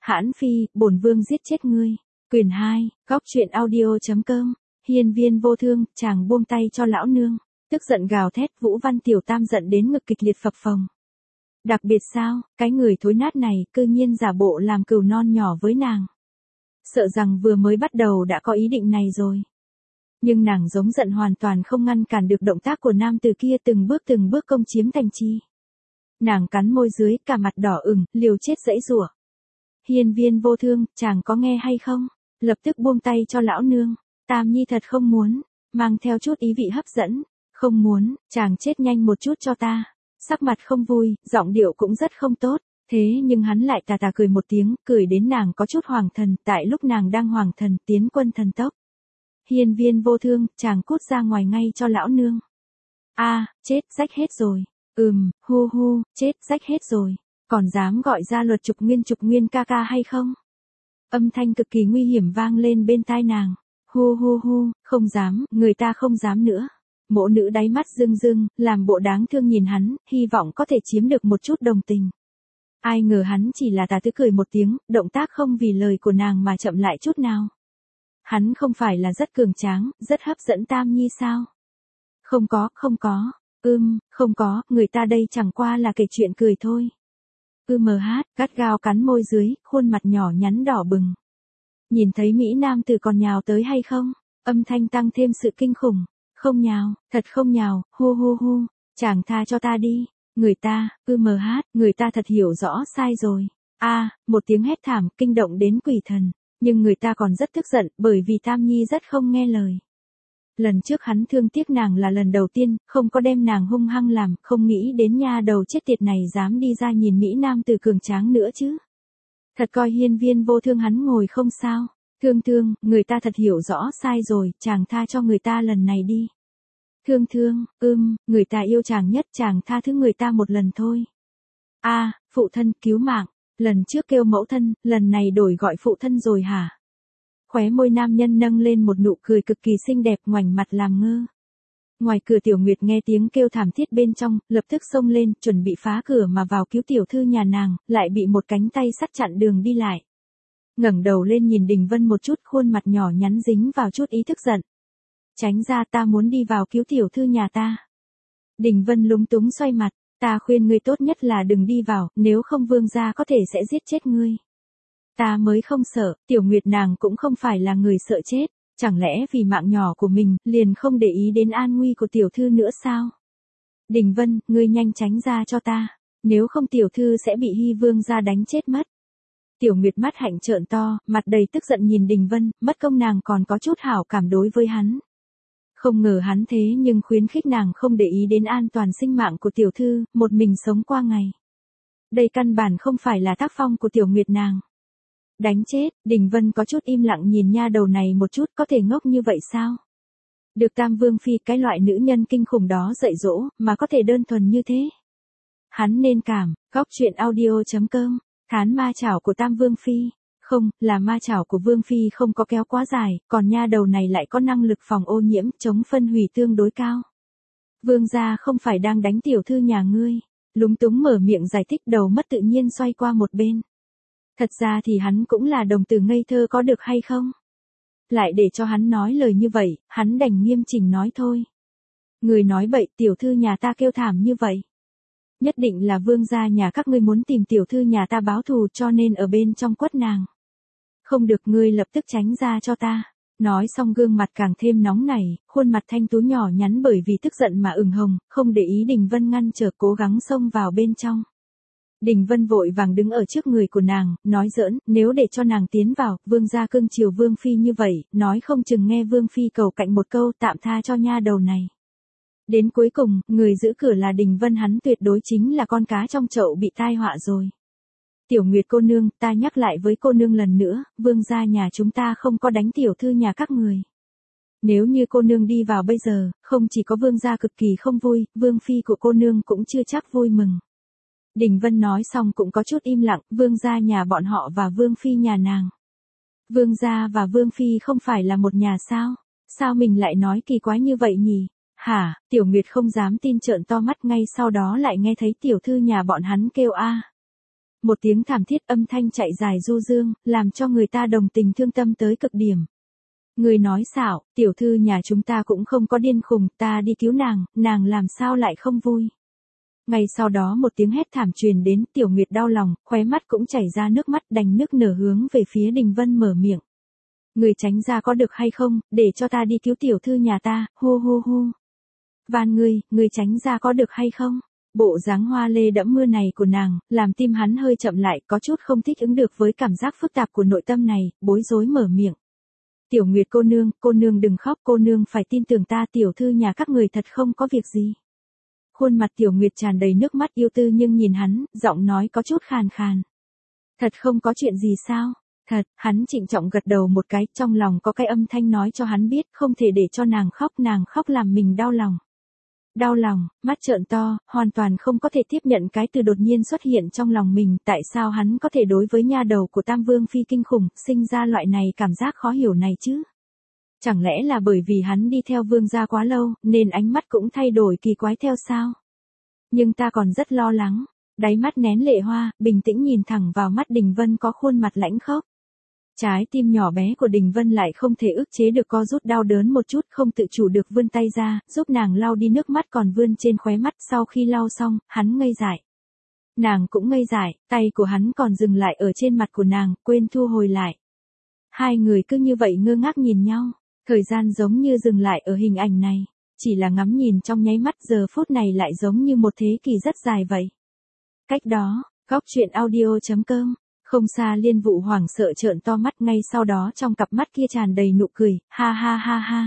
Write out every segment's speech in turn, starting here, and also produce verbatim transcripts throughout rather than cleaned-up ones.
Hãn Phi, bổn vương giết chết ngươi. Quyền hai, góc truyện audio.com. Hiên Viên vô thương, chàng buông tay cho lão nương. Tức giận gào thét, Vũ Văn Tiểu Tam giận đến ngực kịch liệt phập phồng. Đặc biệt sao, cái người thối nát này, cư nhiên giả bộ làm cừu non nhỏ với nàng. Sợ rằng vừa mới bắt đầu đã có ý định này rồi. Nhưng nàng giống giận hoàn toàn không ngăn cản được động tác của nam từ kia, từng bước từng bước công chiếm thành chi. Nàng cắn môi dưới, cả mặt đỏ ửng, liều chết giãy giụa. Hiên Viên vô thương, chàng có nghe hay không? Lập tức buông tay cho lão nương. Tam nhi thật không muốn, mang theo chút ý vị hấp dẫn. Không muốn, chàng chết nhanh một chút cho ta. Sắc mặt không vui, giọng điệu cũng rất không tốt. Thế nhưng hắn lại tà tà cười một tiếng, cười đến nàng có chút hoàng thần, tại lúc nàng đang hoàng thần, tiến quân thần tốc. Hiên Viên vô thương, chàng cút ra ngoài ngay cho lão nương. A, à, chết, rách hết rồi. Ừm, hu hu, chết, rách hết rồi. Còn dám gọi ra luật Trục Nguyên Trục Nguyên ca ca hay không? Âm thanh cực kỳ nguy hiểm vang lên bên tai nàng. Hu hu hu, không dám, người ta không dám nữa. Mộ nữ đáy mắt rưng rưng, làm bộ đáng thương nhìn hắn, hy vọng có thể chiếm được một chút đồng tình. Ai ngờ hắn chỉ là tà tứ cười một tiếng, động tác không vì lời của nàng mà chậm lại chút nào. Hắn không phải là rất cường tráng, rất hấp dẫn Tam Nhi sao? Không có, không có, ưm, không có, người ta đây chẳng qua là kể chuyện cười thôi. Ư mờ hát, gắt gao cắn môi dưới, khuôn mặt nhỏ nhắn đỏ bừng. Nhìn thấy Mỹ Nam tử còn nhào tới hay không? Âm thanh tăng thêm sự kinh khủng. Không nhào, thật không nhào, hu hu hu, chàng tha cho ta đi. Người ta, ư mờ hát, người ta thật hiểu rõ sai rồi. A, à, một tiếng hét thảm, kinh động đến quỷ thần. Nhưng người ta còn rất tức giận, bởi vì Tam Nhi rất không nghe lời. Lần trước hắn thương tiếc nàng là lần đầu tiên, không có đem nàng hung hăng làm, không nghĩ đến nha đầu chết tiệt này dám đi ra nhìn Mỹ Nam tử cường tráng nữa chứ. Thật coi Hiên Viên vô thương hắn ngồi không sao. Thương thương, người ta thật hiểu rõ sai rồi, chàng tha cho người ta lần này đi. Thương thương, ưm, người ta yêu chàng nhất, chàng tha thứ người ta một lần thôi. A, à, phụ thân, cứu mạng. Lần trước kêu mẫu thân, lần này đổi gọi phụ thân rồi hả? Khóe môi nam nhân nâng lên một nụ cười cực kỳ xinh đẹp, ngoảnh mặt làm ngơ. Ngoài cửa Tiểu Nguyệt nghe tiếng kêu thảm thiết bên trong, lập tức xông lên, chuẩn bị phá cửa mà vào cứu tiểu thư nhà nàng, lại bị một cánh tay sắt chặn đường đi lại. Ngẩng đầu lên nhìn Đình Vân một chút, khuôn mặt nhỏ nhắn dính vào chút ý thức giận. Tránh ra, ta muốn đi vào cứu tiểu thư nhà ta. Đình Vân lúng túng xoay mặt, ta khuyên ngươi tốt nhất là đừng đi vào, nếu không vương gia có thể sẽ giết chết ngươi. Ta mới không sợ, Tiểu Nguyệt nàng cũng không phải là người sợ chết, chẳng lẽ vì mạng nhỏ của mình, liền không để ý đến an nguy của tiểu thư nữa sao? Đình Vân, ngươi nhanh tránh ra cho ta, nếu không tiểu thư sẽ bị Hy vương gia đánh chết mất. Tiểu Nguyệt mắt hạnh trợn to, mặt đầy tức giận nhìn Đình Vân, mất công nàng còn có chút hảo cảm đối với hắn. Không ngờ hắn thế nhưng khuyến khích nàng không để ý đến an toàn sinh mạng của tiểu thư, một mình sống qua ngày. Đây căn bản không phải là tác phong của Tiểu Nguyệt nàng. Đánh chết, Đình Vân có chút im lặng nhìn nha đầu này một chút, có thể ngốc như vậy sao? Được Tam Vương Phi cái loại nữ nhân kinh khủng đó dạy dỗ, mà có thể đơn thuần như thế. Hắn nên cảm, góc truyện audio.com, thán ma chảo của Tam Vương Phi. Không, là ma chảo của Vương Phi không có kéo quá dài, còn nha đầu này lại có năng lực phòng ô nhiễm, chống phân hủy tương đối cao. Vương gia không phải đang đánh tiểu thư nhà ngươi. Lúng túng mở miệng giải thích, đầu mất tự nhiên xoay qua một bên. Thật ra thì hắn cũng là đồng tử ngây thơ có được hay không? Lại để cho hắn nói lời như vậy, hắn đành nghiêm chỉnh nói thôi. Người nói bậy, tiểu thư nhà ta kêu thảm như vậy. Nhất định là vương gia nhà các ngươi muốn tìm tiểu thư nhà ta báo thù cho nên ở bên trong quất nàng. Không được, ngươi lập tức tránh ra cho ta. Nói xong gương mặt càng thêm nóng nảy, khuôn mặt thanh tú nhỏ nhắn bởi vì tức giận mà ửng hồng, không để ý Đình Vân ngăn trở, cố gắng xông vào bên trong. Đình Vân vội vàng đứng ở trước người của nàng, nói giỡn, nếu để cho nàng tiến vào, vương gia cưng chiều Vương Phi như vậy, nói không chừng nghe Vương Phi cầu cạnh một câu tạm tha cho nha đầu này. Đến cuối cùng, người giữ cửa là Đình Vân, hắn tuyệt đối chính là con cá trong chậu bị tai họa rồi. Tiểu Nguyệt cô nương, ta nhắc lại với cô nương lần nữa, vương gia nhà chúng ta không có đánh tiểu thư nhà các người. Nếu như cô nương đi vào bây giờ, không chỉ có vương gia cực kỳ không vui, Vương Phi của cô nương cũng chưa chắc vui mừng. Đình Vân nói xong cũng có chút im lặng, vương gia nhà bọn họ và Vương Phi nhà nàng. Vương gia và Vương Phi không phải là một nhà sao? Sao mình lại nói kỳ quái như vậy nhỉ? Hả, Tiểu Nguyệt không dám tin trợn to mắt, ngay sau đó lại nghe thấy tiểu thư nhà bọn hắn kêu a. Một tiếng thảm thiết âm thanh chạy dài du dương, làm cho người ta đồng tình thương tâm tới cực điểm. Người nói xạo, tiểu thư nhà chúng ta cũng không có điên khùng, ta đi cứu nàng, nàng làm sao lại không vui. Ngay sau đó một tiếng hét thảm truyền đến, Tiểu Nguyệt đau lòng, khóe mắt cũng chảy ra nước mắt, đành nước nở hướng về phía Đình Vân mở miệng. Người tránh ra có được hay không, để cho ta đi cứu tiểu thư nhà ta, hu hu hu. Van ngươi, người tránh ra có được hay không? Bộ dáng hoa lê đẫm mưa này của nàng, làm tim hắn hơi chậm lại, có chút không thích ứng được với cảm giác phức tạp của nội tâm này, bối rối mở miệng. Tiểu Nguyệt cô nương, cô nương đừng khóc, cô nương phải tin tưởng ta, tiểu thư nhà các người thật không có việc gì. Khuôn mặt Tiểu Nguyệt tràn đầy nước mắt yêu tư nhưng nhìn hắn, giọng nói có chút khàn khàn. Thật không có chuyện gì sao? Thật, hắn trịnh trọng gật đầu một cái, trong lòng có cái âm thanh nói cho hắn biết, không thể để cho nàng khóc, nàng khóc làm mình đau lòng. Đau lòng, mắt trợn to, hoàn toàn không có thể tiếp nhận cái từ đột nhiên xuất hiện trong lòng mình, tại sao hắn có thể đối với nha đầu của Tam Vương Phi kinh khủng, sinh ra loại này cảm giác khó hiểu này chứ? Chẳng lẽ là bởi vì hắn đi theo vương gia quá lâu, nên ánh mắt cũng thay đổi kỳ quái theo sao? Nhưng ta còn rất lo lắng, đáy mắt nén lệ hoa, bình tĩnh nhìn thẳng vào mắt Đình Vân có khuôn mặt lãnh khốc. Trái tim nhỏ bé của Đình Vân lại không thể ức chế được co rút đau đớn một chút, không tự chủ được vươn tay ra, giúp nàng lau đi nước mắt còn vươn trên khóe mắt, sau khi lau xong, hắn ngây dại. Nàng cũng ngây dại, tay của hắn còn dừng lại ở trên mặt của nàng, quên thu hồi lại. Hai người cứ như vậy ngơ ngác nhìn nhau, thời gian giống như dừng lại ở hình ảnh này, chỉ là ngắm nhìn trong nháy mắt, giờ phút này lại giống như một thế kỷ rất dài vậy. Cách đó, góc truyện audio chấm com. Không xa Liên Vũ hoảng sợ trợn to mắt, ngay sau đó trong cặp mắt kia tràn đầy nụ cười, ha ha ha ha.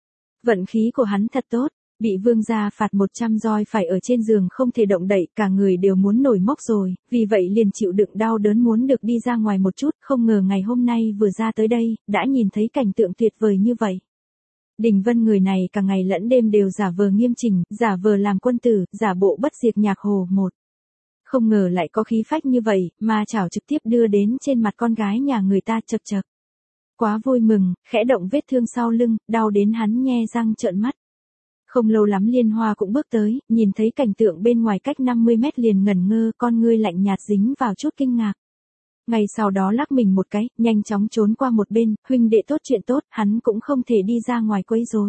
Vận khí của hắn thật tốt, bị vương gia phạt một trăm roi phải ở trên giường không thể động đậy, cả người đều muốn nổi mốc rồi, vì vậy liền chịu đựng đau đớn muốn được đi ra ngoài một chút, không ngờ ngày hôm nay vừa ra tới đây, đã nhìn thấy cảnh tượng tuyệt vời như vậy. Đình Vân người này cả ngày lẫn đêm đều giả vờ nghiêm chỉnh, giả vờ làm quân tử, giả bộ bất diệt nhạc hồ một. Không ngờ lại có khí phách như vậy, mà chảo trực tiếp đưa đến trên mặt con gái nhà người ta, chật chật. Quá vui mừng, khẽ động vết thương sau lưng, đau đến hắn nhe răng trợn mắt. Không lâu lắm Liên Hoa cũng bước tới, nhìn thấy cảnh tượng bên ngoài cách năm mươi mét liền ngẩn ngơ, con ngươi lạnh nhạt dính vào chút kinh ngạc. Ngay sau đó lắc mình một cái, nhanh chóng trốn qua một bên, huynh đệ tốt chuyện tốt, hắn cũng không thể đi ra ngoài quấy rối.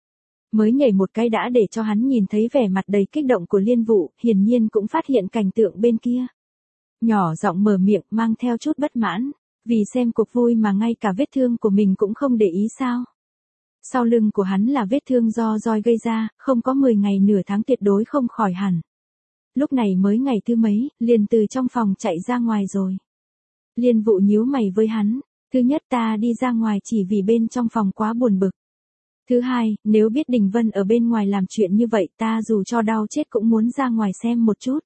Mới nhảy một cái đã để cho hắn nhìn thấy vẻ mặt đầy kích động của Liên Vũ, hiển nhiên cũng phát hiện cảnh tượng bên kia. Nhỏ giọng mở miệng mang theo chút bất mãn, vì xem cuộc vui mà ngay cả vết thương của mình cũng không để ý sao. Sau lưng của hắn là vết thương do roi gây ra, không có mười ngày nửa tháng tuyệt đối không khỏi hẳn. Lúc này mới ngày thứ mấy, liền từ trong phòng chạy ra ngoài rồi. Liên Vũ nhíu mày với hắn, thứ nhất ta đi ra ngoài chỉ vì bên trong phòng quá buồn bực. Thứ hai, nếu biết Đình Vân ở bên ngoài làm chuyện như vậy ta dù cho đau chết cũng muốn ra ngoài xem một chút.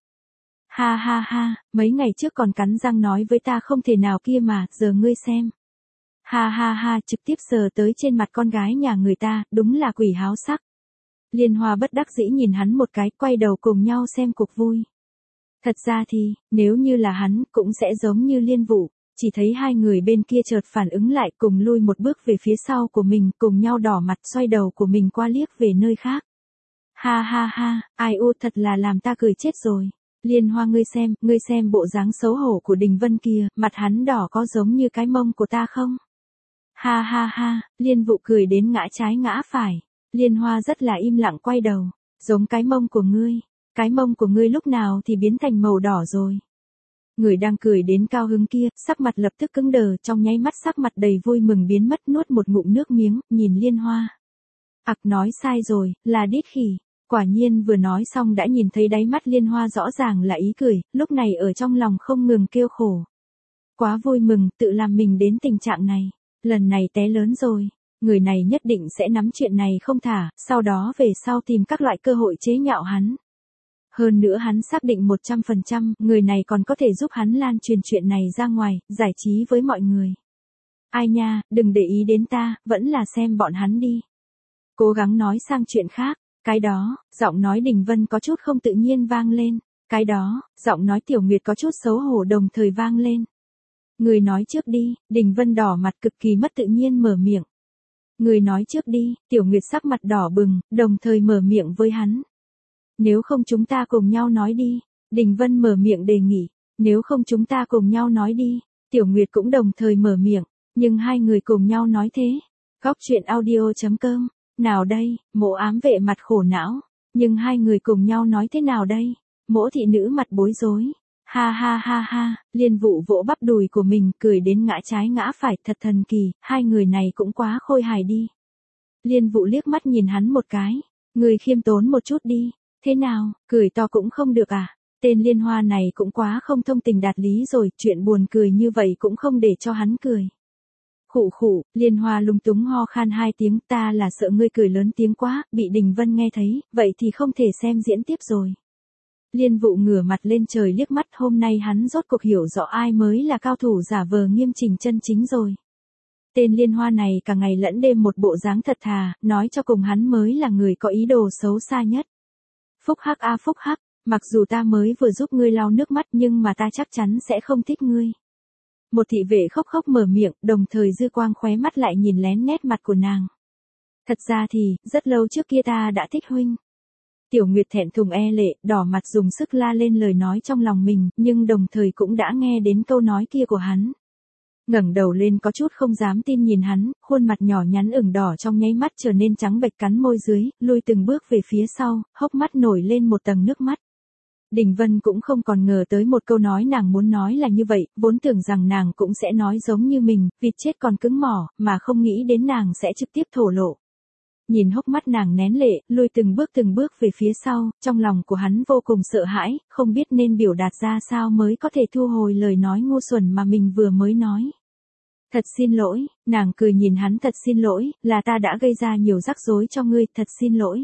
Ha ha ha, mấy ngày trước còn cắn răng nói với ta không thể nào kia mà, giờ ngươi xem. Ha ha ha, trực tiếp sờ tới trên mặt con gái nhà người ta, đúng là quỷ háo sắc. Liên Hoa bất đắc dĩ nhìn hắn một cái, quay đầu cùng nhau xem cuộc vui. Thật ra thì, nếu như là hắn, cũng sẽ giống như Liên Vũ. Chỉ thấy hai người bên kia chợt phản ứng lại, cùng lui một bước về phía sau của mình, cùng nhau đỏ mặt xoay đầu của mình qua liếc về nơi khác. Ha ha ha, ai u thật là làm ta cười chết rồi. Liên Hoa ngươi xem, ngươi xem bộ dáng xấu hổ của Đình Vân kia, mặt hắn đỏ có giống như cái mông của ta không? Ha ha ha, Liên Vũ cười đến ngã trái ngã phải. Liên Hoa rất là im lặng quay đầu, giống cái mông của ngươi, cái mông của ngươi lúc nào thì biến thành màu đỏ rồi. Người đang cười đến cao hứng kia, sắc mặt lập tức cứng đờ, trong nháy mắt sắc mặt đầy vui mừng biến mất, nuốt một ngụm nước miếng, nhìn Liên Hoa. Ặc nói sai rồi, là đít khỉ. Quả nhiên vừa nói xong đã nhìn thấy đáy mắt Liên Hoa rõ ràng là ý cười, lúc này ở trong lòng không ngừng kêu khổ. Quá vui mừng, tự làm mình đến tình trạng này. Lần này té lớn rồi. Người này nhất định sẽ nắm chuyện này không thả, sau đó về sau tìm các loại cơ hội chế nhạo hắn. Hơn nữa hắn xác định một trăm phần trăm, người này còn có thể giúp hắn lan truyền chuyện này ra ngoài, giải trí với mọi người. Ai nha, đừng để ý đến ta, vẫn là xem bọn hắn đi. Cố gắng nói sang chuyện khác, cái đó, giọng nói Đình Vân có chút không tự nhiên vang lên, cái đó, giọng nói Tiểu Nguyệt có chút xấu hổ đồng thời vang lên. Người nói trước đi, Đình Vân đỏ mặt cực kỳ mất tự nhiên mở miệng. Người nói trước đi, Tiểu Nguyệt sắc mặt đỏ bừng, đồng thời mở miệng với hắn. Nếu không chúng ta cùng nhau nói đi, Đình Vân mở miệng đề nghị. Nếu không chúng ta cùng nhau nói đi. Tiểu Nguyệt cũng đồng thời mở miệng, nhưng hai người cùng nhau nói thế. Góc truyện audio chấm com. Nào đây, Mộ ám vệ mặt khổ não. Nhưng hai người cùng nhau nói thế nào đây? Mỗ thị nữ mặt bối rối. Ha ha ha ha, Liên Vụ vỗ bắp đùi của mình cười đến ngã trái ngã phải, thật thần kỳ, hai người này cũng quá khôi hài đi. Liên Vụ liếc mắt nhìn hắn một cái. Người khiêm tốn một chút đi. Thế nào, cười to cũng không được à? Tên Liên Hoa này cũng quá không thông tình đạt lý rồi, chuyện buồn cười như vậy cũng không để cho hắn cười. Khụ khụ, Liên Hoa lúng túng ho khan hai tiếng, ta là sợ ngươi cười lớn tiếng quá, bị Đình Vân nghe thấy, vậy thì không thể xem diễn tiếp rồi. Liên Vụ ngửa mặt lên trời liếc mắt, hôm nay hắn rốt cuộc hiểu rõ ai mới là cao thủ giả vờ nghiêm chỉnh chân chính rồi. Tên Liên Hoa này cả ngày lẫn đêm một bộ dáng thật thà, nói cho cùng hắn mới là người có ý đồ xấu xa nhất. Phúc hắc a phúc hắc, mặc dù ta mới vừa giúp ngươi lau nước mắt nhưng mà ta chắc chắn sẽ không thích ngươi. Một thị vệ khóc khóc mở miệng, đồng thời dư quang khóe mắt lại nhìn lén nét mặt của nàng. Thật ra thì, rất lâu trước kia ta đã thích huynh. Tiểu Nguyệt thẹn thùng e lệ, đỏ mặt dùng sức la lên lời nói trong lòng mình, nhưng đồng thời cũng đã nghe đến câu nói kia của hắn. Ngẩng đầu lên có chút không dám tin nhìn hắn, khuôn mặt nhỏ nhắn ửng đỏ trong nháy mắt trở nên trắng bệch, cắn môi dưới, lùi từng bước về phía sau, hốc mắt nổi lên một tầng nước mắt. Đình Vân cũng không còn ngờ tới một câu nói nàng muốn nói là như vậy, vốn tưởng rằng nàng cũng sẽ nói giống như mình, vịt chết còn cứng mỏ, mà không nghĩ đến nàng sẽ trực tiếp thổ lộ. Nhìn hốc mắt nàng nén lệ, lùi từng bước từng bước về phía sau, trong lòng của hắn vô cùng sợ hãi, không biết nên biểu đạt ra sao mới có thể thu hồi lời nói ngu xuẩn mà mình vừa mới nói. Thật xin lỗi, nàng cười nhìn hắn, thật xin lỗi, là ta đã gây ra nhiều rắc rối cho ngươi, thật xin lỗi.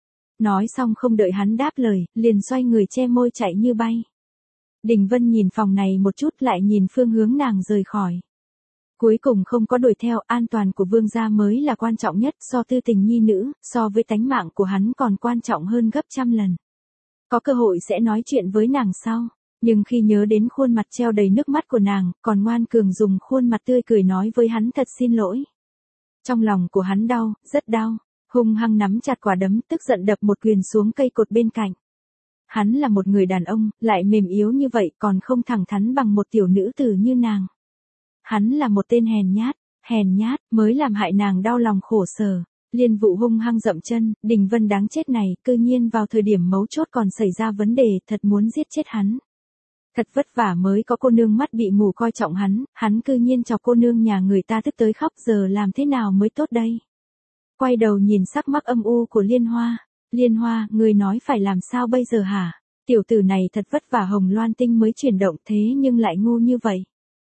Nói xong không đợi hắn đáp lời, liền xoay người che môi chạy như bay. Đình Vân nhìn phòng này một chút lại nhìn phương hướng nàng rời khỏi. Cuối cùng không có đuổi theo, an toàn của vương gia mới là quan trọng nhất, so tư tình nhi nữ, so với tánh mạng của hắn còn quan trọng hơn gấp trăm lần. Có cơ hội sẽ nói chuyện với nàng sau, nhưng khi nhớ đến khuôn mặt treo đầy nước mắt của nàng, còn ngoan cường dùng khuôn mặt tươi cười nói với hắn thật xin lỗi. Trong lòng của hắn đau, rất đau, hung hăng nắm chặt quả đấm, tức giận đập một quyền xuống cây cột bên cạnh. Hắn là một người đàn ông, lại mềm yếu như vậy còn không thẳng thắn bằng một tiểu nữ tử như nàng. Hắn là một tên hèn nhát, hèn nhát, mới làm hại nàng đau lòng khổ sở. Liên Vụ hung hăng dậm chân, Đình Vân đáng chết này, cư nhiên vào thời điểm mấu chốt còn xảy ra vấn đề, thật muốn giết chết hắn. Thật vất vả mới có cô nương mắt bị mù coi trọng hắn, hắn cư nhiên chọc cô nương nhà người ta tức tới khóc, giờ làm thế nào mới tốt đây? Quay đầu nhìn sắc mắt âm u của Liên Hoa. Liên Hoa, người nói phải làm sao bây giờ hả? Tiểu tử này thật vất vả hồng loan tinh mới chuyển động thế nhưng lại ngu như vậy.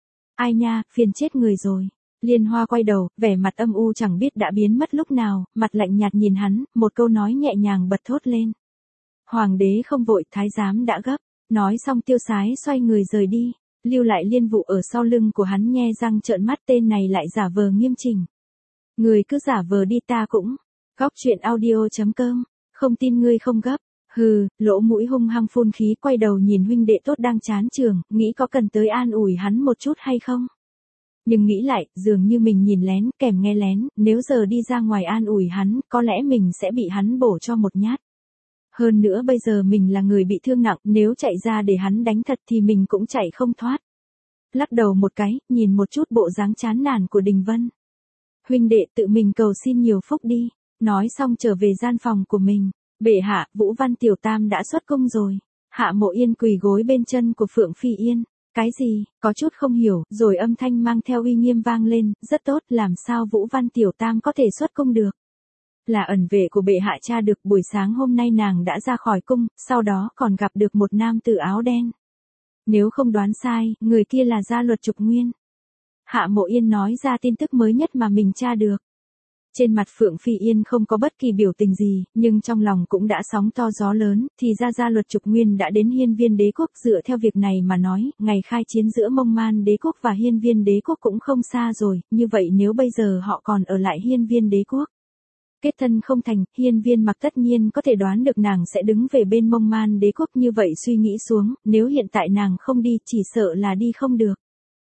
Ai nha, phiền chết người rồi. Liên Hoa quay đầu, vẻ mặt âm u chẳng biết đã biến mất lúc nào, mặt lạnh nhạt nhìn hắn, một câu nói nhẹ nhàng bật thốt lên. Hoàng đế không vội, thái giám đã gấp. Nói xong tiêu sái xoay người rời đi, lưu lại Liên Vụ ở sau lưng của hắn nhe răng trợn mắt, tên này lại giả vờ nghiêm chỉnh. Người cứ giả vờ đi ta cũng. Góc truyện audio chấm com, không tin ngươi không gấp. Hừ, lỗ mũi hung hăng phun khí, quay đầu nhìn huynh đệ tốt đang chán trường, nghĩ có cần tới an ủi hắn một chút hay không. Nhưng nghĩ lại, dường như mình nhìn lén, kèm nghe lén, nếu giờ đi ra ngoài an ủi hắn, có lẽ mình sẽ bị hắn bổ cho một nhát. Hơn nữa bây giờ mình là người bị thương nặng, nếu chạy ra để hắn đánh thật thì mình cũng chạy không thoát. Lắc đầu một cái, nhìn một chút bộ dáng chán nản của Đình Vân. Huynh đệ tự mình cầu xin nhiều phúc đi, nói xong trở về gian phòng của mình. Bệ hạ, Vũ Văn Tiểu Tam đã xuất cung rồi. Hạ Mộ Yên quỳ gối bên chân của Phượng Phi Yên. Cái gì, có chút không hiểu, rồi âm thanh mang theo uy nghiêm vang lên, rất tốt, làm sao Vũ Văn Tiểu Tam có thể xuất cung được? Là ẩn vệ của bệ hạ tra được, buổi sáng hôm nay nàng đã ra khỏi cung, sau đó còn gặp được một nam tử áo đen. Nếu không đoán sai, người kia là Gia Luật Trục Nguyên. Hạ Mộ Yên nói ra tin tức mới nhất mà mình tra được. Trên mặt Phượng Phi Yên không có bất kỳ biểu tình gì, nhưng trong lòng cũng đã sóng to gió lớn, thì ra Gia Luật Trục Nguyên đã đến Hiên Viên Đế Quốc. Dựa theo việc này mà nói, ngày khai chiến giữa Mông Man Đế Quốc và Hiên Viên Đế Quốc cũng không xa rồi, như vậy nếu bây giờ họ còn ở lại Hiên Viên Đế Quốc. Kết thân không thành, Hiên Viên Mặc tất nhiên có thể đoán được nàng sẽ đứng về bên Mông Man Đế Quốc, như vậy suy nghĩ xuống, nếu hiện tại nàng không đi chỉ sợ là đi không được.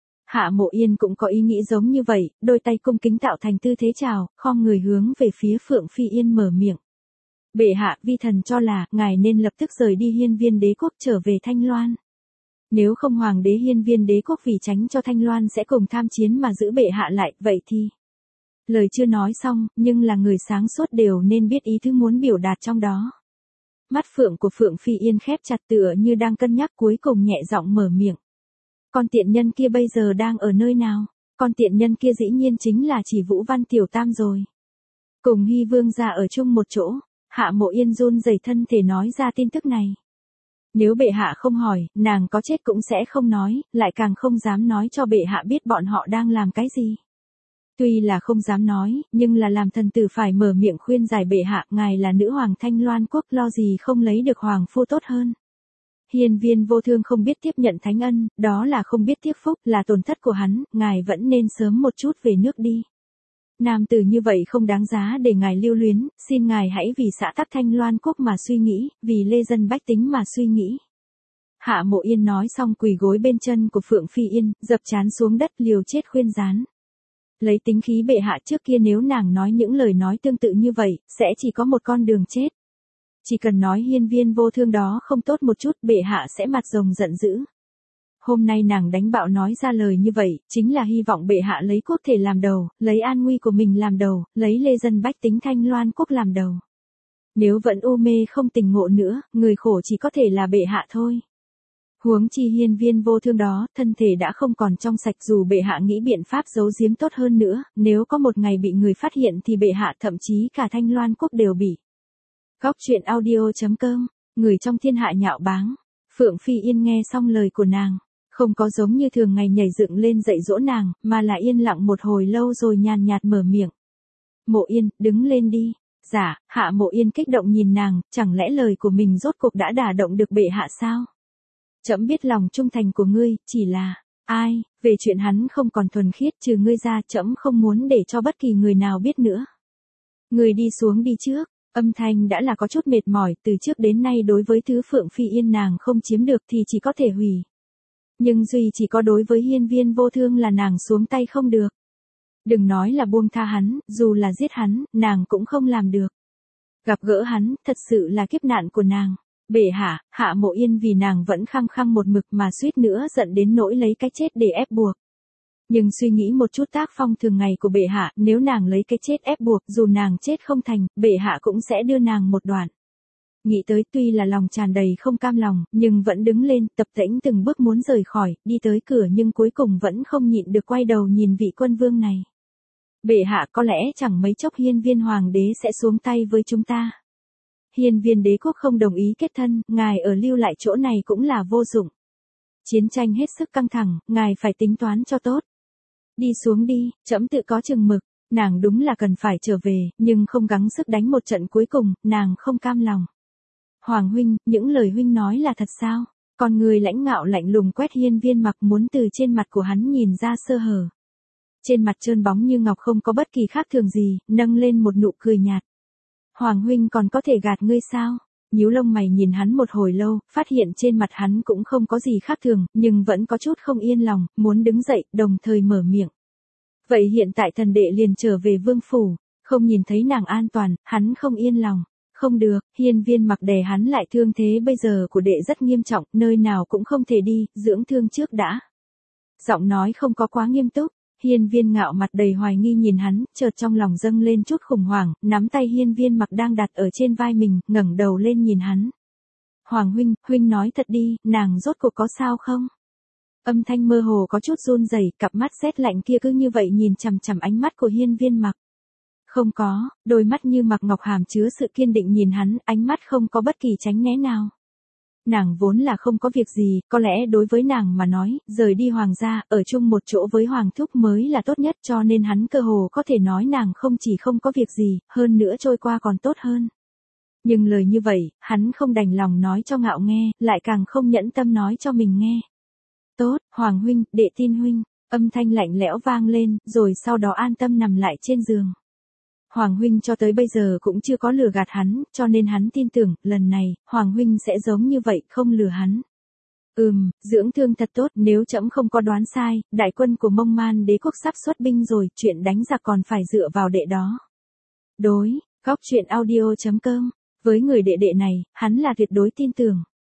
Hạ Mộ Yên cũng có ý nghĩ giống như vậy, đôi tay cung kính tạo thành tư thế chào, khom người hướng về phía Phượng Phi Yên mở miệng. Bệ hạ, vi thần cho là, ngài nên lập tức rời đi Hiên Viên Đế Quốc trở về Thanh Loan. Nếu không hoàng đế Hiên Viên Đế quốc vì tránh cho Thanh Loan sẽ cùng tham chiến mà giữ bệ hạ lại, vậy thì... Lời chưa nói xong, nhưng là người sáng suốt đều nên biết ý thứ muốn biểu đạt trong đó. Mắt phượng của Phượng Phi Yên khép chặt tựa như đang cân nhắc, cuối cùng nhẹ giọng mở miệng. Con tiện nhân kia bây giờ đang ở nơi nào? Con tiện nhân kia dĩ nhiên chính là chỉ Vũ Văn Tiểu Tam rồi. Cùng Hy Vương gia ở chung một chỗ, Hạ Mộ Yên run rẩy thân thể nói ra tin tức này. Nếu bệ hạ không hỏi, nàng có chết cũng sẽ không nói, lại càng không dám nói cho bệ hạ biết bọn họ đang làm cái gì. Tuy là không dám nói, nhưng là làm thần tử phải mở miệng khuyên giải bệ hạ, ngài là nữ hoàng Thanh Loan quốc, lo gì không lấy được hoàng phu tốt hơn. Hiên Viên Vô Thương không biết tiếp nhận thánh ân, đó là không biết tiếc phúc, là tổn thất của hắn, ngài vẫn nên sớm một chút về nước đi. Nam tử như vậy không đáng giá để ngài lưu luyến, xin ngài hãy vì xã tắc Thanh Loan quốc mà suy nghĩ, vì lê dân bách tính mà suy nghĩ. Hạ Mộ Yên nói xong quỳ gối bên chân của Phượng Phi Yên, dập trán xuống đất liều chết khuyên rán. Lấy tính khí bệ hạ trước kia, nếu nàng nói những lời nói tương tự như vậy, sẽ chỉ có một con đường chết. Chỉ cần nói Hiên Viên Vô Thương đó không tốt một chút, bệ hạ sẽ mặt rồng giận dữ. Hôm nay nàng đánh bạo nói ra lời như vậy, chính là hy vọng bệ hạ lấy quốc thể làm đầu, lấy an nguy của mình làm đầu, lấy lê dân bách tính Thanh Loan quốc làm đầu. Nếu vẫn u mê không tỉnh ngộ nữa, người khổ chỉ có thể là bệ hạ thôi. Huống chi Hiên Viên Vô Thương đó, thân thể đã không còn trong sạch, dù bệ hạ nghĩ biện pháp giấu giếm tốt hơn nữa, nếu có một ngày bị người phát hiện thì bệ hạ thậm chí cả Thanh Loan quốc đều bị. Góc truyện audio chấm com, người trong thiên hạ nhạo báng. Phượng Phi Yên nghe xong lời của nàng, không có giống như thường ngày nhảy dựng lên dạy dỗ nàng, mà là yên lặng một hồi lâu rồi nhàn nhạt mở miệng. Mộ Yên, đứng lên đi. Dạ, Hạ Mộ Yên kích động nhìn nàng, chẳng lẽ lời của mình rốt cuộc đã đả động được bệ hạ sao? Trẫm biết lòng trung thành của ngươi, chỉ là, ai, về chuyện hắn không còn thuần khiết trừ ngươi ra, trẫm không muốn để cho bất kỳ người nào biết nữa. Ngươi đi xuống đi trước. Âm thanh đã là có chút mệt mỏi, từ trước đến nay đối với thứ Phượng Phi Yên nàng không chiếm được thì chỉ có thể hủy. Nhưng duy chỉ có đối với Hiên Viên Vô Thương là nàng xuống tay không được. Đừng nói là buông tha hắn, dù là giết hắn, nàng cũng không làm được. Gặp gỡ hắn, thật sự là kiếp nạn của nàng. Bệ hạ, Hạ Mộ Yên vì nàng vẫn khăng khăng một mực mà suýt nữa giận đến nỗi lấy cái chết để ép buộc. Nhưng suy nghĩ một chút tác phong thường ngày của bệ hạ, nếu nàng lấy cái chết ép buộc, dù nàng chết không thành, bệ hạ cũng sẽ đưa nàng một đoạn. Nghĩ tới tuy là lòng tràn đầy không cam lòng, nhưng vẫn đứng lên, tập tễnh từng bước muốn rời khỏi, đi tới cửa nhưng cuối cùng vẫn không nhịn được quay đầu nhìn vị quân vương này. Bệ hạ, có lẽ chẳng mấy chốc Hiên Viên Hoàng đế sẽ xuống tay với chúng ta. Hiên Viên Đế quốc không đồng ý kết thân, ngài ở lưu lại chỗ này cũng là vô dụng. Chiến tranh hết sức căng thẳng, ngài phải tính toán cho tốt. Đi xuống đi, trẫm tự có chừng mực. Nàng đúng là cần phải trở về, nhưng không gắng sức đánh một trận cuối cùng, nàng không cam lòng. Hoàng huynh, những lời huynh nói là thật sao? Con người lãnh ngạo lạnh lùng quét Hiên Viên Mặc, muốn từ trên mặt của hắn nhìn ra sơ hở. Trên mặt trơn bóng như ngọc không có bất kỳ khác thường gì, nâng lên một nụ cười nhạt. Hoàng huynh còn có thể gạt ngươi sao? Nhíu lông mày nhìn hắn một hồi lâu, phát hiện trên mặt hắn cũng không có gì khác thường, nhưng vẫn có chút không yên lòng, muốn đứng dậy, đồng thời mở miệng. Vậy hiện tại thần đệ liền trở về vương phủ, không nhìn thấy nàng an toàn, hắn không yên lòng. Không được, Hiên Viên Mặc đè hắn lại, thương thế bây giờ của đệ rất nghiêm trọng, nơi nào cũng không thể đi, dưỡng thương trước đã. Giọng nói không có quá nghiêm túc, Hiên Viên Ngạo mặt đầy hoài nghi nhìn hắn, chợt trong lòng dâng lên chút khủng hoảng, nắm tay Hiên Viên Mặc đang đặt ở trên vai mình, ngẩng đầu lên nhìn hắn. Hoàng huynh, huynh nói thật đi, nàng rốt cuộc có sao không? Âm thanh mơ hồ có chút run rẩy, cặp mắt sét lạnh kia cứ như vậy nhìn chằm chằm ánh mắt của Hiên Viên Mặc. Không có, đôi mắt như mặc ngọc hàm chứa sự kiên định nhìn hắn, ánh mắt không có bất kỳ tránh né nào. Nàng vốn là không có việc gì, có lẽ đối với nàng mà nói, rời đi hoàng gia, ở chung một chỗ với hoàng thúc mới là tốt nhất, cho nên hắn cơ hồ có thể nói nàng không chỉ không có việc gì, hơn nữa trôi qua còn tốt hơn. Nhưng lời như vậy, hắn không đành lòng nói cho Ngạo nghe, lại càng không nhẫn tâm nói cho mình nghe. Tốt, Hoàng huynh, đệ tin huynh, âm thanh lạnh lẽo vang lên, rồi sau đó an tâm nằm lại trên giường. Hoàng huynh cho tới bây giờ cũng chưa có lừa gạt hắn, cho nên hắn tin tưởng, lần này, Hoàng huynh sẽ giống như vậy, không lừa hắn. Ừm, dưỡng thương thật tốt, nếu trẫm không có đoán sai, đại quân của Mông Man đế quốc sắp xuất binh rồi, chuyện đánh giặc còn phải dựa vào đệ đó. Đối, góc truyện audio chấm com, với người đệ đệ này, hắn là tuyệt đối tin tưởng.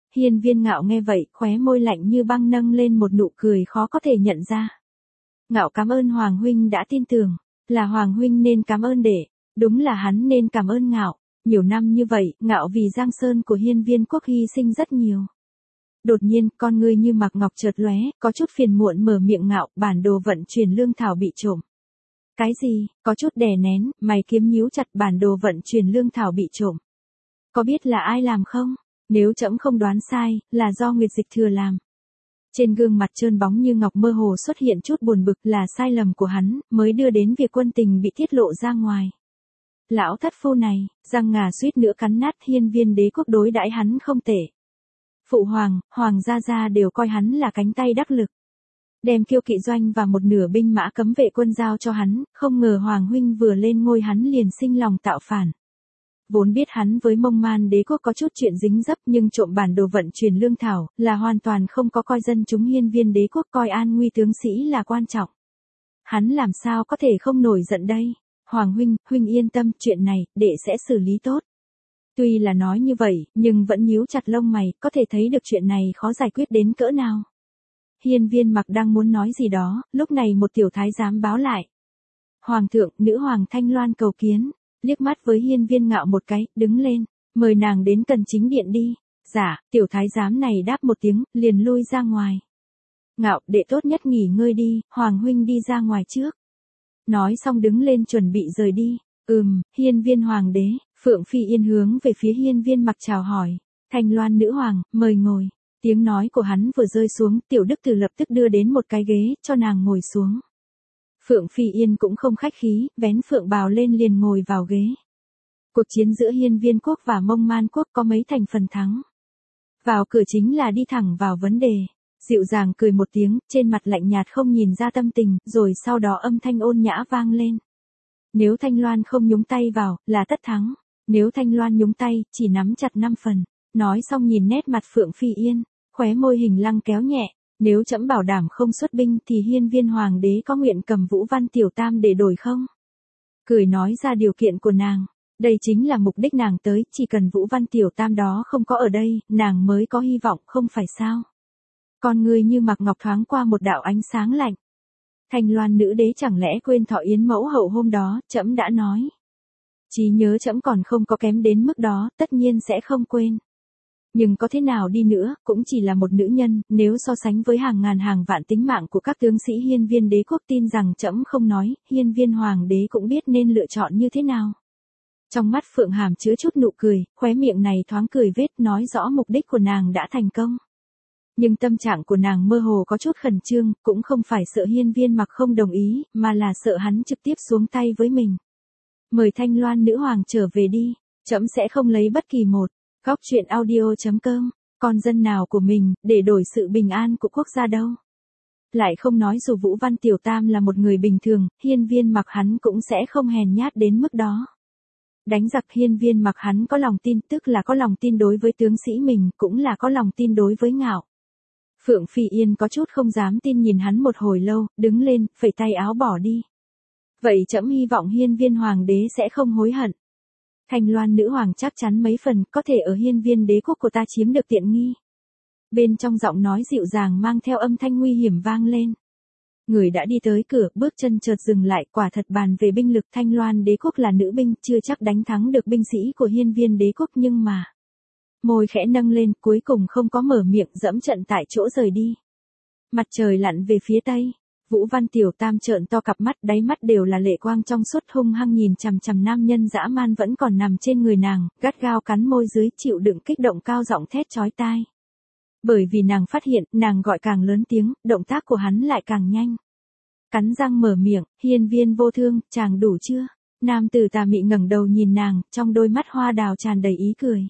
Hiên Viên Ngạo nghe vậy, khóe môi lạnh như băng nâng lên một nụ cười khó có thể nhận ra. Ngạo cảm ơn Hoàng huynh đã tin tưởng, là Hoàng huynh nên cảm ơn đệ, đúng là hắn nên cảm ơn Ngạo, nhiều năm như vậy, Ngạo vì Giang Sơn của Hiên Viên quốc hy sinh rất nhiều. Đột nhiên, con ngươi như mặc ngọc chợt lóe, có chút phiền muộn mở miệng Ngạo, bản đồ vận chuyển lương thảo bị trộm. Cái gì? Có chút đè nén, mày kiếm nhíu chặt, bản đồ vận chuyển lương thảo bị trộm. Có biết là ai làm không? Nếu trẫm không đoán sai, là do Nguyệt Dịch Thừa làm. Trên gương mặt trơn bóng như ngọc mơ hồ xuất hiện chút buồn bực, là sai lầm của hắn, mới đưa đến việc quân tình bị tiết lộ ra ngoài. Lão thất phu này, răng ngà suýt nữa cắn nát. Hiên Viên đế quốc đối đãi hắn không tệ. Phụ hoàng, hoàng gia gia đều coi hắn là cánh tay đắc lực. Đem Kiêu Kỵ doanh và một nửa binh mã cấm vệ quân giao cho hắn, không ngờ Hoàng huynh vừa lên ngôi hắn liền sinh lòng tạo phản. Vốn biết hắn với Mông Man đế quốc có chút chuyện dính dấp, nhưng trộm bản đồ vận chuyển lương thảo, là hoàn toàn không có coi dân chúng Hiên Viên đế quốc coi an nguy tướng sĩ là quan trọng. Hắn làm sao có thể không nổi giận đây? Hoàng huynh, huynh yên tâm, chuyện này, đệ sẽ xử lý tốt. Tuy là nói như vậy, nhưng vẫn nhíu chặt lông mày, có thể thấy được chuyện này khó giải quyết đến cỡ nào. Hiên Viên Mặc đang muốn nói gì đó, lúc này một tiểu thái giám báo lại. Hoàng thượng, nữ hoàng Thanh Loan cầu kiến, liếc mắt với Hiên Viên Ngạo một cái, đứng lên, mời nàng đến Cần Chính điện đi. Dạ, tiểu thái giám này đáp một tiếng, liền lui ra ngoài. Ngạo, đệ tốt nhất nghỉ ngơi đi, Hoàng huynh đi ra ngoài trước. Nói xong đứng lên chuẩn bị rời đi. Ừm, Hiên Viên Hoàng đế, Phượng Phi Yên hướng về phía Hiên Viên Mặc chào hỏi. Thanh Loan nữ hoàng, mời ngồi. Tiếng nói của hắn vừa rơi xuống, tiểu đức tử lập tức đưa đến một cái ghế, cho nàng ngồi xuống. Phượng Phi Yên cũng không khách khí, vén phượng bào lên liền ngồi vào ghế. Cuộc chiến giữa Hiên Viên quốc và Mông Man quốc có mấy thành phần thắng. Vào cửa chính là đi thẳng vào vấn đề. Dịu dàng cười một tiếng, trên mặt lạnh nhạt không nhìn ra tâm tình, rồi sau đó âm thanh ôn nhã vang lên. Nếu Thanh Loan không nhúng tay vào, là tất thắng. Nếu Thanh Loan nhúng tay, chỉ nắm chặt năm phần. Nói xong nhìn nét mặt Phượng Phi Yên, khóe môi hình lăng kéo nhẹ. Nếu trẫm bảo đảm không xuất binh thì Hiên Viên Hoàng đế có nguyện cầm Vũ Văn Tiểu Tam để đổi không? Cười nói ra điều kiện của nàng. Đây chính là mục đích nàng tới, chỉ cần Vũ Văn Tiểu Tam đó không có ở đây, nàng mới có hy vọng, không phải sao? Con người như mặc ngọc thoáng qua một đạo ánh sáng lạnh. Thanh Loan nữ đế chẳng lẽ quên thọ yến mẫu hậu hôm đó, trẫm đã nói. Trí nhớ trẫm còn không có kém đến mức đó, tất nhiên sẽ không quên. Nhưng có thế nào đi nữa, cũng chỉ là một nữ nhân, nếu so sánh với hàng ngàn hàng vạn tính mạng của các tướng sĩ Hiên Viên đế quốc, tin rằng trẫm không nói, Hiên Viên Hoàng đế cũng biết nên lựa chọn như thế nào. Trong mắt Phượng Hàm chứa chút nụ cười, khóe miệng này thoáng cười vết, nói rõ mục đích của nàng đã thành công. Nhưng tâm trạng của nàng mơ hồ có chút khẩn trương, cũng không phải sợ Hiên Viên Mặc không đồng ý, mà là sợ hắn trực tiếp xuống tay với mình. Mời Thanh Loan nữ hoàng trở về đi, trẫm sẽ không lấy bất kỳ một góc truyện audio chấm com con dân nào của mình để đổi sự bình an của quốc gia đâu. Lại không nói dù Vũ Văn Tiểu Tam là một người bình thường, Hiên Viên Mặc hắn cũng sẽ không hèn nhát đến mức đó. Đánh giặc Hiên Viên Mặc hắn có lòng tin, tức là có lòng tin đối với tướng sĩ mình, cũng là có lòng tin đối với Ngạo. Phượng Phi Yên có chút không dám tin nhìn hắn một hồi lâu, đứng lên, phẩy tay áo bỏ đi. Vậy trẫm hy vọng Hiên Viên Hoàng đế sẽ không hối hận. Thanh Loan nữ hoàng chắc chắn mấy phần, có thể ở Hiên Viên đế quốc của ta chiếm được tiện nghi. Bên trong giọng nói dịu dàng mang theo âm thanh nguy hiểm vang lên. Người đã đi tới cửa, bước chân chợt dừng lại, quả thật bàn về binh lực Thanh Loan đế quốc là nữ binh, chưa chắc đánh thắng được binh sĩ của Hiên Viên đế quốc, nhưng mà. Môi khẽ nâng lên, cuối cùng không có mở miệng, dẫm trận tại chỗ rời đi. Mặt trời lặn về phía tây. Vũ Văn Tiểu Tam trợn to cặp mắt, đáy mắt đều là lệ quang trong suốt, hung hăng nhìn chằm chằm nam nhân dã man vẫn còn nằm trên người nàng, gắt gao cắn môi dưới, chịu đựng kích động, cao giọng thét chói tai. Bởi vì nàng phát hiện, nàng gọi càng lớn tiếng, động tác của hắn lại càng nhanh. Cắn răng mở miệng, Hiên Viên vô thương, chàng đủ chưa? Nam tử tà mị ngẩng đầu nhìn nàng, trong đôi mắt hoa đào tràn đầy ý cười.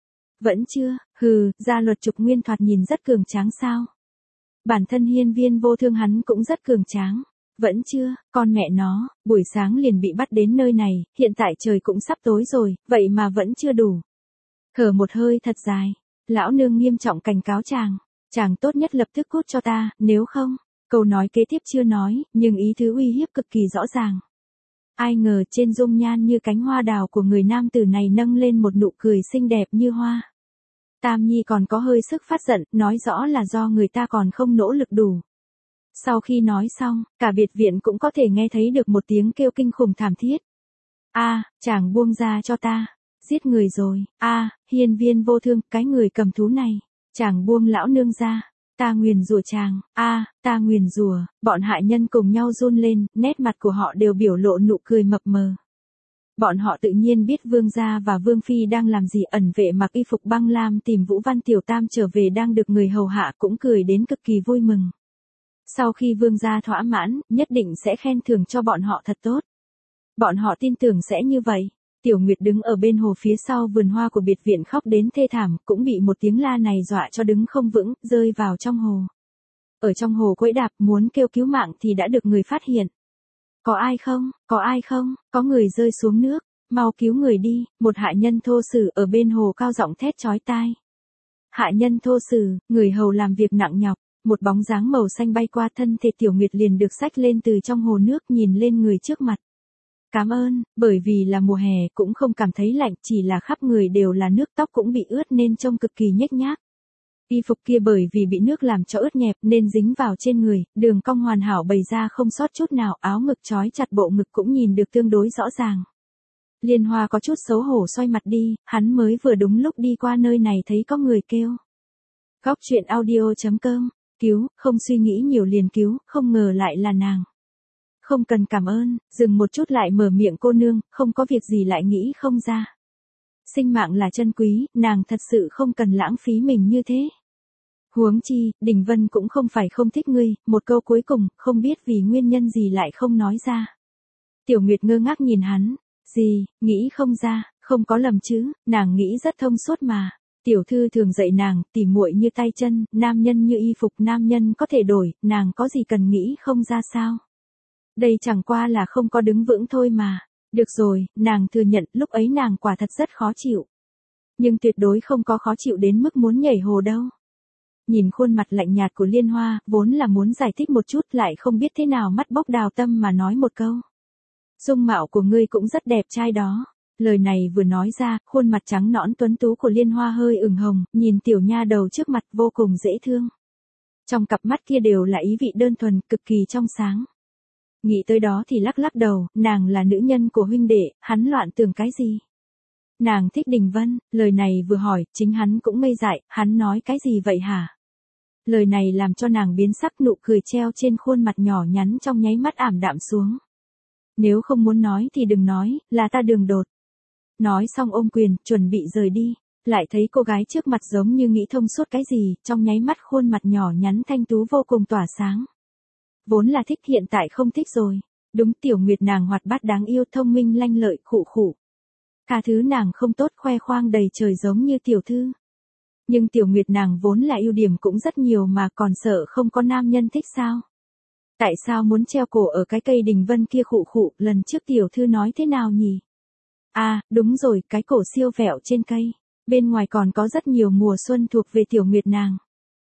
Vẫn chưa, hừ, gia luật trục nguyên thoạt nhìn rất cường tráng sao? Bản thân Hiên Viên vô thương hắn cũng rất cường tráng. Vẫn chưa, con mẹ nó, buổi sáng liền bị bắt đến nơi này, hiện tại trời cũng sắp tối rồi, vậy mà vẫn chưa đủ. Thở một hơi thật dài, lão nương nghiêm trọng cảnh cáo chàng, chàng tốt nhất lập tức cút cho ta, nếu không, câu nói kế tiếp chưa nói, nhưng ý tứ uy hiếp cực kỳ rõ ràng. Ai ngờ trên dung nhan như cánh hoa đào của người nam tử này nâng lên một nụ cười xinh đẹp như hoa. Tam Nhi còn có hơi sức phát giận, nói rõ là do người ta còn không nỗ lực đủ. Sau khi nói xong, cả biệt viện cũng có thể nghe thấy được một tiếng kêu kinh khủng thảm thiết. A, chàng buông ra cho ta. Giết người rồi. A, hiên viên vô thương, cái người cầm thú này. Chàng buông lão nương ra. Ta nguyền rủa chàng. A, ta nguyền rủa. Bọn hại nhân cùng nhau run lên, nét mặt của họ đều biểu lộ nụ cười mập mờ. Bọn họ tự nhiên biết vương gia và vương phi đang làm gì. Ẩn vệ mặc y phục băng lam tìm Vũ Văn Tiểu Tam trở về đang được người hầu hạ cũng cười đến cực kỳ vui mừng. Sau khi vương gia thỏa mãn, nhất định sẽ khen thưởng cho bọn họ thật tốt. Bọn họ tin tưởng sẽ như vậy. Tiểu Nguyệt đứng ở bên hồ phía sau vườn hoa của biệt viện khóc đến thê thảm, cũng bị một tiếng la này dọa cho đứng không vững, rơi vào trong hồ. Ở trong hồ quẫy đạp muốn kêu cứu mạng thì đã được người phát hiện. Có ai không? Có ai không? Có người rơi xuống nước, mau cứu người đi. Một hạ nhân thô sử ở bên hồ cao giọng thét chói tai. Hạ nhân thô sử, người hầu làm việc nặng nhọc. Một bóng dáng màu xanh bay qua thân thể Tiểu Nguyệt liền được xách lên từ trong hồ nước, nhìn lên người trước mặt. Cảm ơn, bởi vì là mùa hè cũng không cảm thấy lạnh, chỉ là khắp người đều là nước, tóc cũng bị ướt nên trông cực kỳ nhếch nhác. Y phục kia bởi vì bị nước làm cho ướt nhẹp nên dính vào trên người, đường cong hoàn hảo bày ra không sót chút nào, áo ngực trói chặt bộ ngực cũng nhìn được tương đối rõ ràng. Liên Hoa có chút xấu hổ xoay mặt đi, hắn mới vừa đúng lúc đi qua nơi này thấy có người kêu. Góc truyện audio chấm com, cứu, không suy nghĩ nhiều liền cứu, không ngờ lại là nàng. Không cần cảm ơn, dừng một chút lại mở miệng cô nương, không có việc gì lại nghĩ không ra. Sinh mạng là chân quý, nàng thật sự không cần lãng phí mình như thế. Huống chi, Đình Vân cũng không phải không thích ngươi, một câu cuối cùng, không biết vì nguyên nhân gì lại không nói ra. Tiểu Nguyệt ngơ ngác nhìn hắn, gì, nghĩ không ra, không có lầm chứ, nàng nghĩ rất thông suốt mà. Tiểu thư thường dạy nàng, tỉ muội như tay chân, nam nhân như y phục, nam nhân có thể đổi, nàng có gì cần nghĩ không ra sao. Đây chẳng qua là không có đứng vững thôi mà. Được rồi, nàng thừa nhận lúc ấy nàng quả thật rất khó chịu. Nhưng tuyệt đối không có khó chịu đến mức muốn nhảy hồ đâu. Nhìn khuôn mặt lạnh nhạt của Liên Hoa, vốn là muốn giải thích một chút lại không biết thế nào mắt bốc đào tâm mà nói một câu. Dung mạo của ngươi cũng rất đẹp trai đó. Lời này vừa nói ra, khuôn mặt trắng nõn tuấn tú của Liên Hoa hơi ửng hồng, nhìn tiểu nha đầu trước mặt vô cùng dễ thương. Trong cặp mắt kia đều là ý vị đơn thuần, cực kỳ trong sáng. Nghĩ tới đó thì lắc lắc đầu, nàng là nữ nhân của huynh đệ, hắn loạn tưởng cái gì? Nàng thích Đình Vân, lời này vừa hỏi, chính hắn cũng ngây dại, hắn nói cái gì vậy hả? Lời này làm cho nàng biến sắc, nụ cười treo trên khuôn mặt nhỏ nhắn trong nháy mắt ảm đạm xuống. Nếu không muốn nói thì đừng nói, là ta đường đột. Nói xong ôm quyền, chuẩn bị rời đi, lại thấy cô gái trước mặt giống như nghĩ thông suốt cái gì, trong nháy mắt khuôn mặt nhỏ nhắn thanh tú vô cùng tỏa sáng. Vốn là thích hiện tại không thích rồi. Đúng, Tiểu Nguyệt nàng hoạt bát đáng yêu, thông minh lanh lợi, khụ khụ. Cả thứ nàng không tốt, khoe khoang đầy trời giống như tiểu thư. Nhưng Tiểu Nguyệt nàng vốn là ưu điểm cũng rất nhiều mà còn sợ không có nam nhân thích sao? Tại sao muốn treo cổ ở cái cây Đình Vân kia khụ khụ, lần trước tiểu thư nói thế nào nhỉ? À, đúng rồi, cái cổ siêu vẹo trên cây. Bên ngoài còn có rất nhiều mùa xuân thuộc về Tiểu Nguyệt nàng.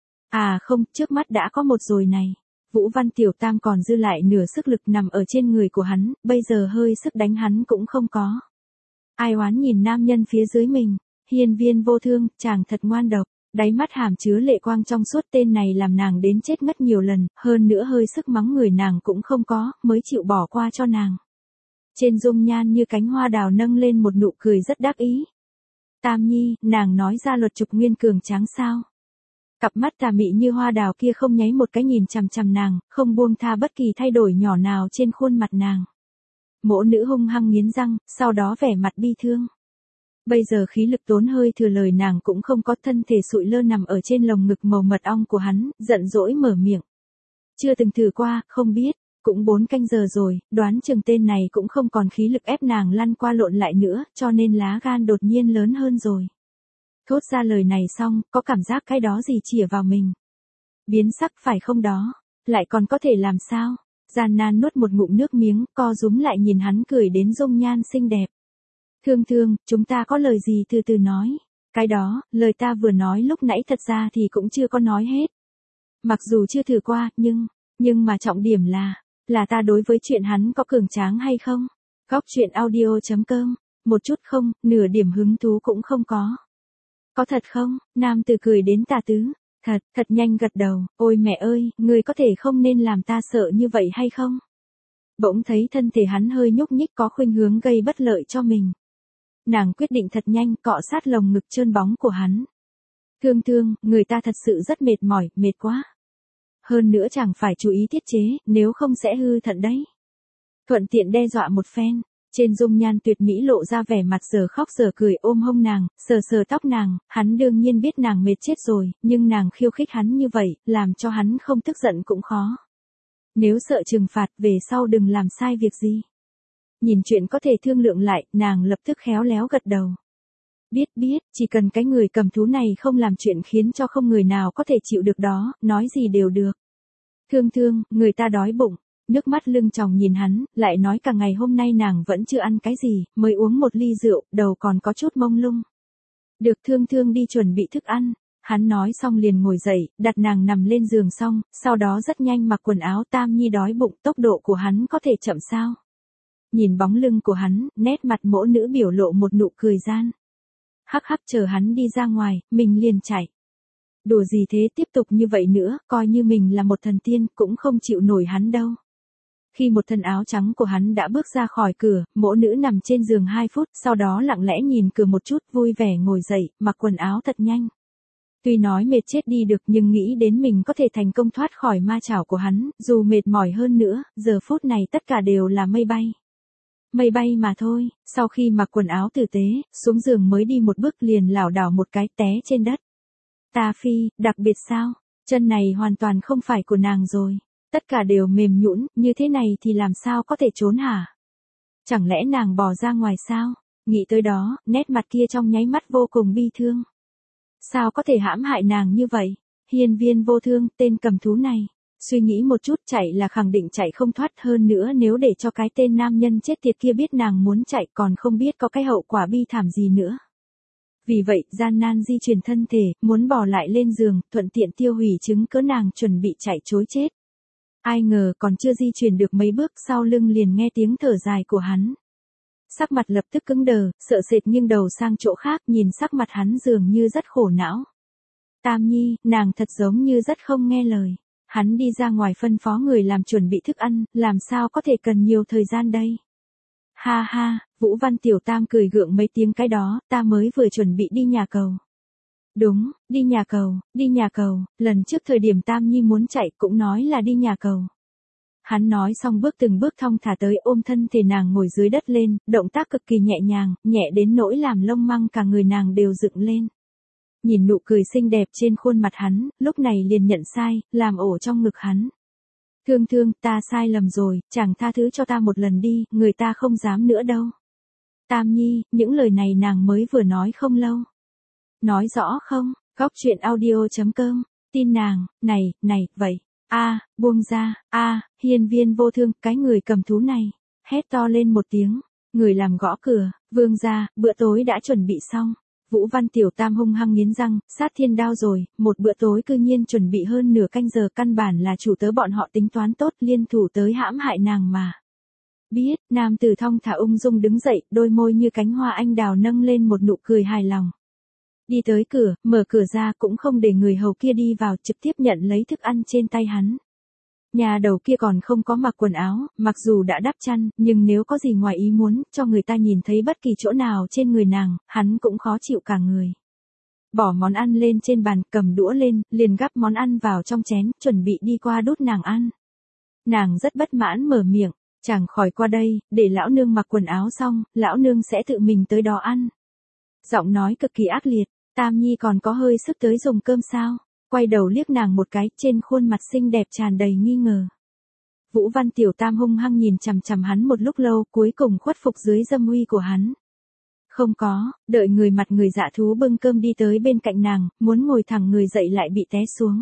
À không, trước mắt đã có một rồi này. Vũ Văn Tiểu Tam còn dư lại nửa sức lực nằm ở trên người của hắn, bây giờ hơi sức đánh hắn cũng không có. Ai oán nhìn nam nhân phía dưới mình, hiên viên vô thương, chàng thật ngoan độc, đáy mắt hàm chứa lệ quang trong suốt, tên này làm nàng đến chết ngất nhiều lần, hơn nữa hơi sức mắng người nàng cũng không có, mới chịu bỏ qua cho nàng. Trên dung nhan như cánh hoa đào nâng lên một nụ cười rất đắc ý. Tam Nhi, nàng nói ra luật trục nguyên cường tráng sao? Cặp mắt tà mị như hoa đào kia không nháy một cái nhìn chằm chằm nàng, không buông tha bất kỳ thay đổi nhỏ nào trên khuôn mặt nàng. Mỗ nữ hung hăng nghiến răng, sau đó vẻ mặt bi thương. Bây giờ khí lực tốn hơi thừa, lời nàng cũng không có, thân thể sụi lơ nằm ở trên lồng ngực màu mật ong của hắn, giận dỗi mở miệng. Chưa từng thử qua, không biết, cũng bốn canh giờ rồi, đoán chừng tên này cũng không còn khí lực ép nàng lăn qua lộn lại nữa, cho nên lá gan đột nhiên lớn hơn rồi. Thốt ra lời này xong, có cảm giác cái đó gì chĩa vào mình. Biến sắc phải không đó, lại còn có thể làm sao? Gian nan nuốt một ngụm nước miếng, co rúm lại nhìn hắn cười đến dung nhan xinh đẹp. Thương thương, chúng ta có lời gì từ từ nói. Cái đó, lời ta vừa nói lúc nãy thật ra thì cũng chưa có nói hết. Mặc dù chưa thử qua, nhưng, nhưng mà trọng điểm là, là ta đối với chuyện hắn có cường tráng hay không? Góc truyện audio chấm com, một chút không, nửa điểm hứng thú cũng không có. Có thật không? Nam tử cười đến tà tứ. Thật, thật nhanh gật đầu, ôi mẹ ơi, người có thể không nên làm ta sợ như vậy hay không? Bỗng thấy thân thể hắn hơi nhúc nhích có khuynh hướng gây bất lợi cho mình. Nàng quyết định thật nhanh cọ sát lồng ngực trơn bóng của hắn. Thương thương, người ta thật sự rất mệt mỏi, mệt quá. Hơn nữa chẳng phải chú ý tiết chế, nếu không sẽ hư thận đấy. Thuận tiện đe dọa một phen, trên dung nhan tuyệt mỹ lộ ra vẻ mặt giờ khóc giờ cười ôm hông nàng, sờ sờ tóc nàng, hắn đương nhiên biết nàng mệt chết rồi, nhưng nàng khiêu khích hắn như vậy, làm cho hắn không tức giận cũng khó. Nếu sợ trừng phạt về sau đừng làm sai việc gì. Nhìn chuyện có thể thương lượng lại, nàng lập tức khéo léo gật đầu. Biết biết, chỉ cần cái người cầm thú này không làm chuyện khiến cho không người nào có thể chịu được đó, nói gì đều được. Thương thương, người ta đói bụng. Nước mắt lưng tròng nhìn hắn, lại nói cả ngày hôm nay nàng vẫn chưa ăn cái gì, mới uống một ly rượu, đầu còn có chút mông lung. Được thương thương đi chuẩn bị thức ăn. Hắn nói xong liền ngồi dậy, đặt nàng nằm lên giường xong, sau đó rất nhanh mặc quần áo. Tam Nhi đói bụng, tốc độ của hắn có thể chậm sao? Nhìn bóng lưng của hắn, nét mặt mỗ nữ biểu lộ một nụ cười gian. Hắc hắc chờ hắn đi ra ngoài, mình liền chạy. Đùa gì thế, tiếp tục như vậy nữa, coi như mình là một thần tiên, cũng không chịu nổi hắn đâu. Khi một thân áo trắng của hắn đã bước ra khỏi cửa, mỗ nữ nằm trên giường hai phút, sau đó lặng lẽ nhìn cửa một chút, vui vẻ ngồi dậy, mặc quần áo thật nhanh. Tuy nói mệt chết đi được nhưng nghĩ đến mình có thể thành công thoát khỏi ma chảo của hắn, dù mệt mỏi hơn nữa, giờ phút này tất cả đều là mây bay. Mây bay mà thôi, sau khi mặc quần áo tử tế, xuống giường mới đi một bước liền lảo đảo một cái té trên đất. Ta phi, đặc biệt sao, chân này hoàn toàn không phải của nàng rồi. Tất cả đều mềm nhũn, như thế này thì làm sao có thể trốn hả? Chẳng lẽ nàng bỏ ra ngoài sao? Nghĩ tới đó, nét mặt kia trong nháy mắt vô cùng bi thương. Sao có thể hãm hại nàng như vậy? Hiên viên vô thương, tên cầm thú này. Suy nghĩ một chút chạy là khẳng định chạy không thoát hơn nữa nếu để cho cái tên nam nhân chết tiệt kia biết nàng muốn chạy còn không biết có cái hậu quả bi thảm gì nữa. Vì vậy, gian nan di chuyển thân thể, muốn bỏ lại lên giường, thuận tiện tiêu hủy chứng cớ nàng chuẩn bị chạy trối chết. Ai ngờ còn chưa di chuyển được mấy bước sau lưng liền nghe tiếng thở dài của hắn. Sắc mặt lập tức cứng đờ, sợ sệt nghiêng đầu sang chỗ khác nhìn sắc mặt hắn dường như rất khổ não. Tam Nhi, nàng thật giống như rất không nghe lời. Hắn đi ra ngoài phân phó người làm chuẩn bị thức ăn, làm sao có thể cần nhiều thời gian đây. Ha ha, Vũ Văn Tiểu Tam cười gượng mấy tiếng cái đó, ta mới vừa chuẩn bị đi nhà cầu. Đúng, đi nhà cầu, đi nhà cầu, lần trước thời điểm Tam Nhi muốn chạy cũng nói là đi nhà cầu. Hắn nói xong bước từng bước thong thả tới ôm thân thể nàng ngồi dưới đất lên, động tác cực kỳ nhẹ nhàng, nhẹ đến nỗi làm lông măng cả người nàng đều dựng lên. Nhìn nụ cười xinh đẹp trên khuôn mặt hắn, lúc này liền nhận sai, làm ổ trong ngực hắn. Thương thương, ta sai lầm rồi, chàng tha thứ cho ta một lần đi, người ta không dám nữa đâu. Tam Nhi, những lời này nàng mới vừa nói không lâu. Nói rõ không? Góc truyện audio chấm com, tin nàng, này, này, vậy. A, buông ra, a, hiên viên vô thương, cái người cầm thú này. Hét to lên một tiếng, người làm gõ cửa, vương gia, bữa tối đã chuẩn bị xong. Vũ Văn Tiểu Tam hung hăng nghiến răng, sát thiên đao rồi, một bữa tối cư nhiên chuẩn bị hơn nửa canh giờ căn bản là chủ tớ bọn họ tính toán tốt liên thủ tới hãm hại nàng mà. Biết, nam tử thong thả ung dung đứng dậy, đôi môi như cánh hoa anh đào nâng lên một nụ cười hài lòng. Đi tới cửa, mở cửa ra cũng không để người hầu kia đi vào trực tiếp nhận lấy thức ăn trên tay hắn. Nhà đầu kia còn không có mặc quần áo, mặc dù đã đắp chăn, nhưng nếu có gì ngoài ý muốn, cho người ta nhìn thấy bất kỳ chỗ nào trên người nàng, hắn cũng khó chịu cả người. Bỏ món ăn lên trên bàn, cầm đũa lên, liền gắp món ăn vào trong chén, chuẩn bị đi qua đút nàng ăn. Nàng rất bất mãn mở miệng, chàng khỏi qua đây, để lão nương mặc quần áo xong, lão nương sẽ tự mình tới đó ăn. Giọng nói cực kỳ ác liệt, Tam Nhi còn có hơi sức tới dùng cơm sao? Quay đầu liếc nàng một cái, trên khuôn mặt xinh đẹp tràn đầy nghi ngờ. Vũ Văn Tiểu Tam hung hăng nhìn chằm chằm hắn một lúc lâu, cuối cùng khuất phục dưới dâm uy của hắn. Không có, đợi người mặt người dạ thú bưng cơm đi tới bên cạnh nàng, muốn ngồi thẳng người dậy lại bị té xuống.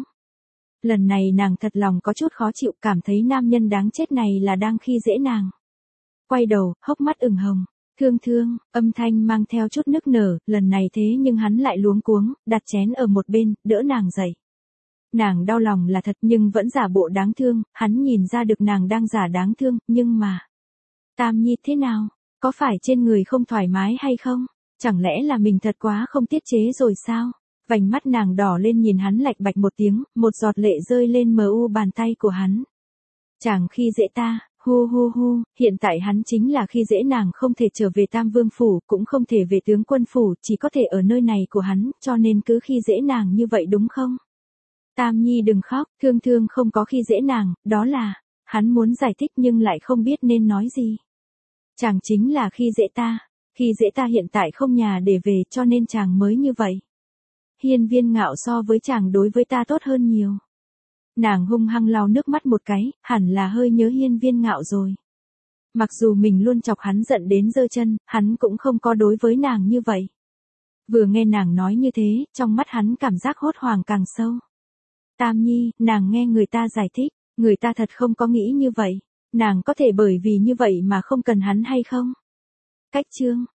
Lần này nàng thật lòng có chút khó chịu, cảm thấy nam nhân đáng chết này là đang khi dễ nàng. Quay đầu, hốc mắt ửng hồng. Thương thương, âm thanh mang theo chút nức nở, lần này thế nhưng hắn lại luống cuống, đặt chén ở một bên, đỡ nàng dậy. Nàng đau lòng là thật nhưng vẫn giả bộ đáng thương, hắn nhìn ra được nàng đang giả đáng thương, nhưng mà... Tam Nhi thế nào? Có phải trên người không thoải mái hay không? Chẳng lẽ là mình thật quá không tiết chế rồi sao? Vành mắt nàng đỏ lên nhìn hắn lạch bạch một tiếng, một giọt lệ rơi lên mờ u bàn tay của hắn. Chàng khi dễ ta, hu hu hu, hiện tại hắn chính là khi dễ nàng không thể trở về Tam Vương Phủ, cũng không thể về tướng quân phủ, chỉ có thể ở nơi này của hắn, cho nên cứ khi dễ nàng như vậy đúng không? Tam Nhi đừng khóc, Thương Thương không có khi dễ nàng, đó là, hắn muốn giải thích nhưng lại không biết nên nói gì. Chàng chính là khi dễ ta, khi dễ ta hiện tại không nhà để về cho nên chàng mới như vậy. Hiên Viên Ngạo so với chàng đối với ta tốt hơn nhiều. Nàng hung hăng lau nước mắt một cái, hẳn là hơi nhớ Hiên Viên Ngạo rồi. Mặc dù mình luôn chọc hắn giận đến giơ chân, hắn cũng không có đối với nàng như vậy. Vừa nghe nàng nói như thế, trong mắt hắn cảm giác hốt hoảng càng sâu. Tam Nhi, nàng nghe người ta giải thích, người ta thật không có nghĩ như vậy. Nàng có thể bởi vì như vậy mà không cần hắn hay không? Cách chương